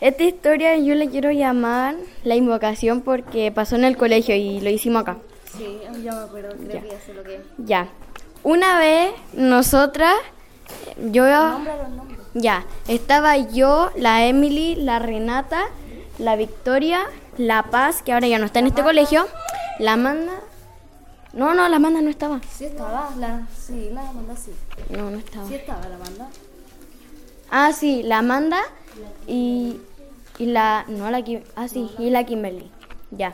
Esta historia yo le quiero llamar la invocación porque pasó en el colegio y lo hicimos acá. Sí, ya me acuerdo, creo que ya sé lo que es. Ya. Una vez nosotras, Nombra los nombres. ya, estaba yo, la Emily, la Renata, la Victoria, la Paz, que ahora ya no está en este colegio, la Amanda. No, la Amanda no estaba. Sí estaba, la Amanda sí. No estaba. Sí estaba la Amanda. Ah, sí, la Amanda y la, no la Kim, ah sí, y la Kimberly, ya.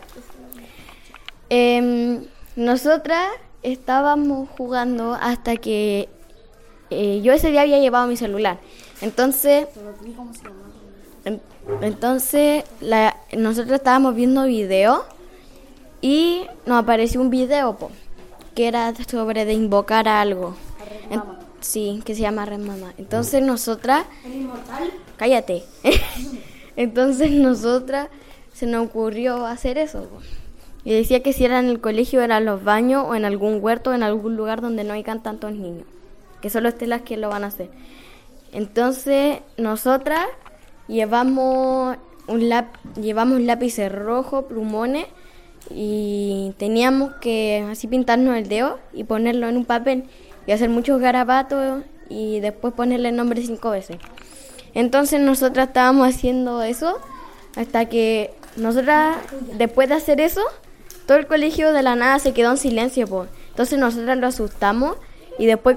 Nosotras estábamos jugando hasta que yo ese día había llevado mi celular. Entonces, ¿Cómo se llama? entonces nosotros estábamos viendo videos y nos apareció un video que era sobre de invocar a algo. Sí, que se llama Red Mamá. Entonces nosotras... ¿El inmortal? Cállate. Entonces nosotras se nos ocurrió hacer eso. Y decía que si era en el colegio, era en los baños o en algún huerto, en algún lugar donde no hayan tantos niños. Que solo estén las que lo van a hacer. Entonces nosotras llevamos lápices rojos, plumones, y teníamos que así pintarnos el dedo y ponerlo en un papel y hacer muchos garabatos y después ponerle el nombre 5 veces. Entonces nosotras estábamos haciendo eso hasta que nosotras, después de hacer eso, todo el colegio de la nada se quedó en silencio. Entonces nosotras lo asustamos y después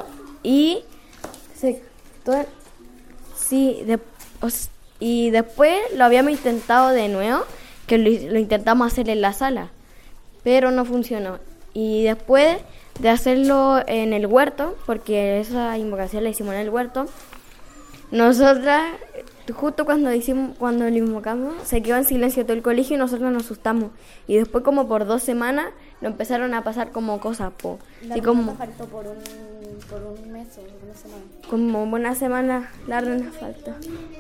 y después lo habíamos intentado de nuevo, que lo intentamos hacer en la sala, pero no funcionó. Y después de hacerlo en el huerto, porque esa invocación la hicimos en el huerto, nosotras, justo cuando lo invocamos, se quedó en silencio todo el colegio y nosotros nos asustamos. Y después como por 2 semanas nos empezaron a pasar como cosas, así como faltó por un mes o una semana. Como una semana la Rena falta.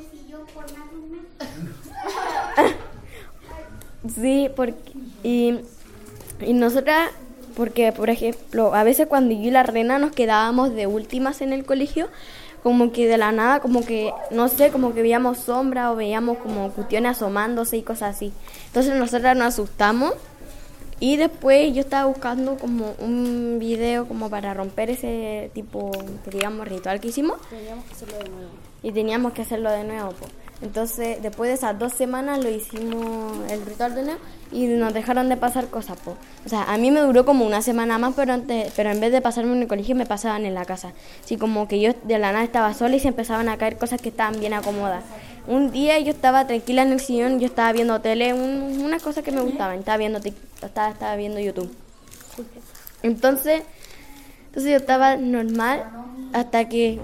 Sí, y nosotras, porque por ejemplo, a veces cuando yo y la Rena nos quedábamos de últimas en el colegio, como que de la nada, como que, no sé, como que veíamos sombras o veíamos como cuestiones asomándose y cosas así. Entonces nosotras nos asustamos y después yo estaba buscando como un video como para romper ese tipo, digamos, ritual que hicimos. Teníamos que hacerlo de nuevo. Y teníamos que hacerlo de nuevo, Entonces, después de esas 2 semanas lo hicimos el ritual de nuevo y nos dejaron de pasar cosas, O sea, a mí me duró como una semana más, pero en vez de pasarme en el colegio me pasaban en la casa. Así como que yo de la nada estaba sola y se empezaban a caer cosas que estaban bien acomodadas. Un día yo estaba tranquila en el sillón, yo estaba viendo tele, unas cosas que me gustaban, estaba viendo YouTube. Entonces yo estaba normal hasta que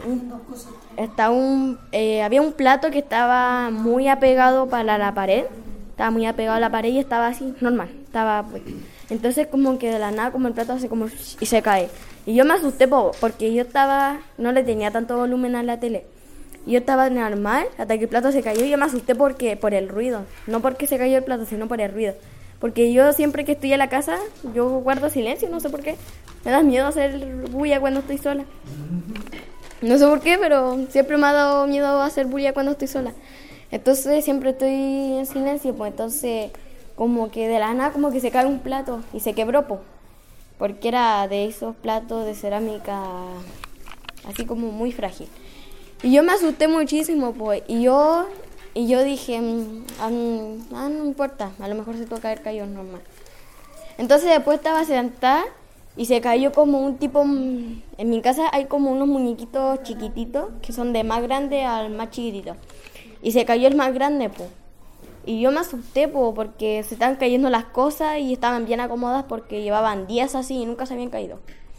había un plato que estaba muy apegado para la pared. Estaba muy apegado a la pared y estaba así, normal. Entonces como que de la nada como el plato hace como y se cae. Y yo me asusté porque no le tenía tanto volumen a la tele. Y yo estaba normal hasta que el plato se cayó y yo me asusté por el ruido. No porque se cayó el plato, sino por el ruido. Porque yo siempre que estoy en la casa, yo guardo silencio, no sé por qué. Me da miedo hacer bulla cuando estoy sola. No sé por qué, pero siempre me ha dado miedo hacer bulla cuando estoy sola. Entonces siempre estoy en silencio, entonces como que de la nada como que se cae un plato y se quebró, porque era de esos platos de cerámica así como muy frágil. Y yo me asusté muchísimo, y yo dije, no importa, a lo mejor se tuvo que haber caído normal. Entonces después estaba sentada y se cayó como un tipo, en mi casa hay como unos muñequitos chiquititos que son de más grande al más chiquitito. Y se cayó el más grande, Y yo me asusté, porque se estaban cayendo las cosas y estaban bien acomodadas porque llevaban días así y nunca se habían caído.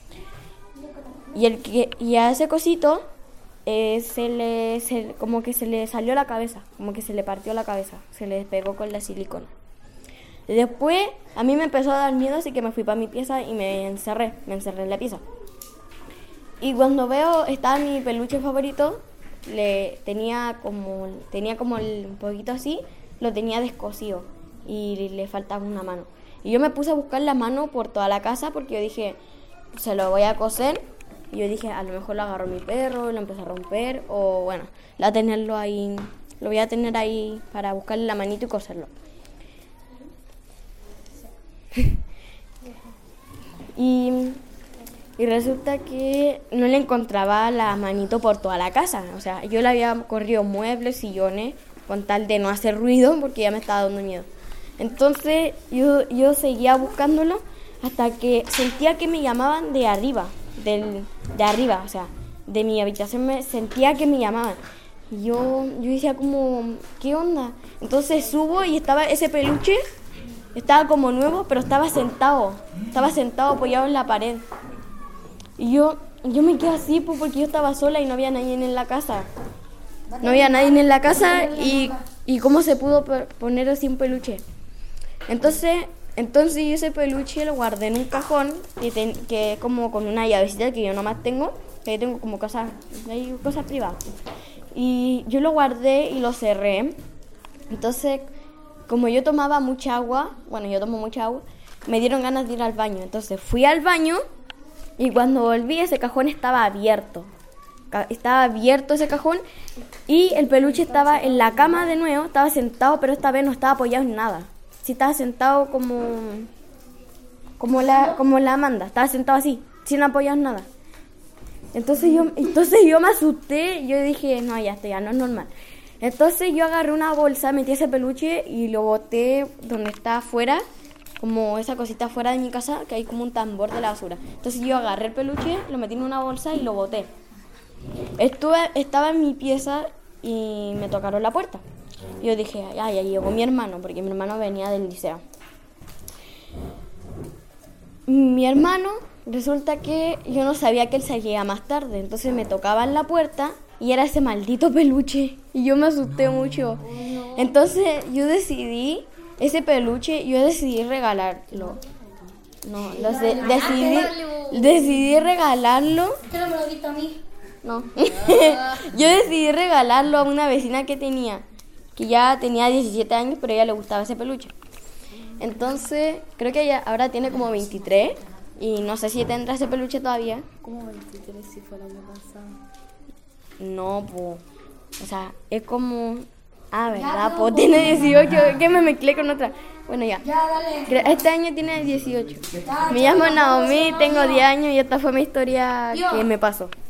Y a ese cosito como que se le salió la cabeza, como que se le partió la cabeza, se le despegó con la silicona. Después a mí me empezó a dar miedo, así que me fui para mi pieza y me encerré en la pieza. Y cuando estaba mi peluche favorito, tenía como un poquito así, lo tenía descosido y le faltaba una mano. Y yo me puse a buscar la mano por toda la casa porque yo dije, se lo voy a coser. Y yo dije, a lo mejor lo agarró mi perro, lo empezó a romper, o bueno, la tenerlo ahí lo voy a tener ahí para buscarle la manito y coserlo. Y resulta que no le encontraba la manito por toda la casa. O sea, yo le había corrido muebles, sillones, con tal de no hacer ruido porque ya me estaba dando miedo. Entonces yo seguía buscándolo hasta que sentía que me llamaban de arriba, de arriba, o sea, de mi habitación sentía que me llamaban. Y yo decía como, ¿qué onda? Entonces subo y estaba ese peluche, estaba como nuevo, pero estaba sentado apoyado en la pared. Y yo me quedé así pues, porque yo estaba sola y no había nadie en la casa. No había nadie en la casa y cómo se pudo poner así un peluche. Entonces yo ese peluche lo guardé en un cajón que como con una llavecita que yo nomás tengo, que tengo como cosas privadas. Y yo lo guardé y lo cerré. Entonces, como yo tomaba mucha agua, yo tomo mucha agua, me dieron ganas de ir al baño. Entonces fui al baño y cuando volví ese cajón estaba abierto. Estaba abierto ese cajón y el peluche estaba en la cama de nuevo, estaba sentado, pero esta vez no estaba apoyado en nada. Sí, estaba sentado como la Amanda, estaba sentado así, sin apoyar nada. Entonces yo me asusté, yo dije, no, ya no es normal. Entonces yo agarré una bolsa, metí ese peluche y lo boté donde está afuera, como esa cosita afuera de mi casa, que hay como un tambor de la basura. Entonces yo agarré el peluche, lo metí en una bolsa y lo boté. Estaba en mi pieza y me tocaron la puerta. Yo dije, ya llegó mi hermano, porque mi hermano venía del liceo. Mi hermano, resulta que yo no sabía que él salía más tarde, entonces me tocaba en la puerta y era ese maldito peluche y yo me asusté mucho. Entonces yo decidí regalarlo. No, decidí regalarlo. ¿Qué no me lo diste a mí? No. Yo decidí regalarlo a una vecina que tenía, que ya tenía 17 años, pero a ella le gustaba ese peluche. Entonces, creo que ella ahora tiene como 23 y no sé si tendrá ese peluche todavía. ¿Cómo 23 si fue el año pasado? No, pues, o sea, es como... ¿verdad? Pues tiene 18, que me mezclé con otra. Bueno, ya. Dale. Este año tiene 18. Me llamo Naomi, tengo 10 años y esta fue mi historia que me pasó.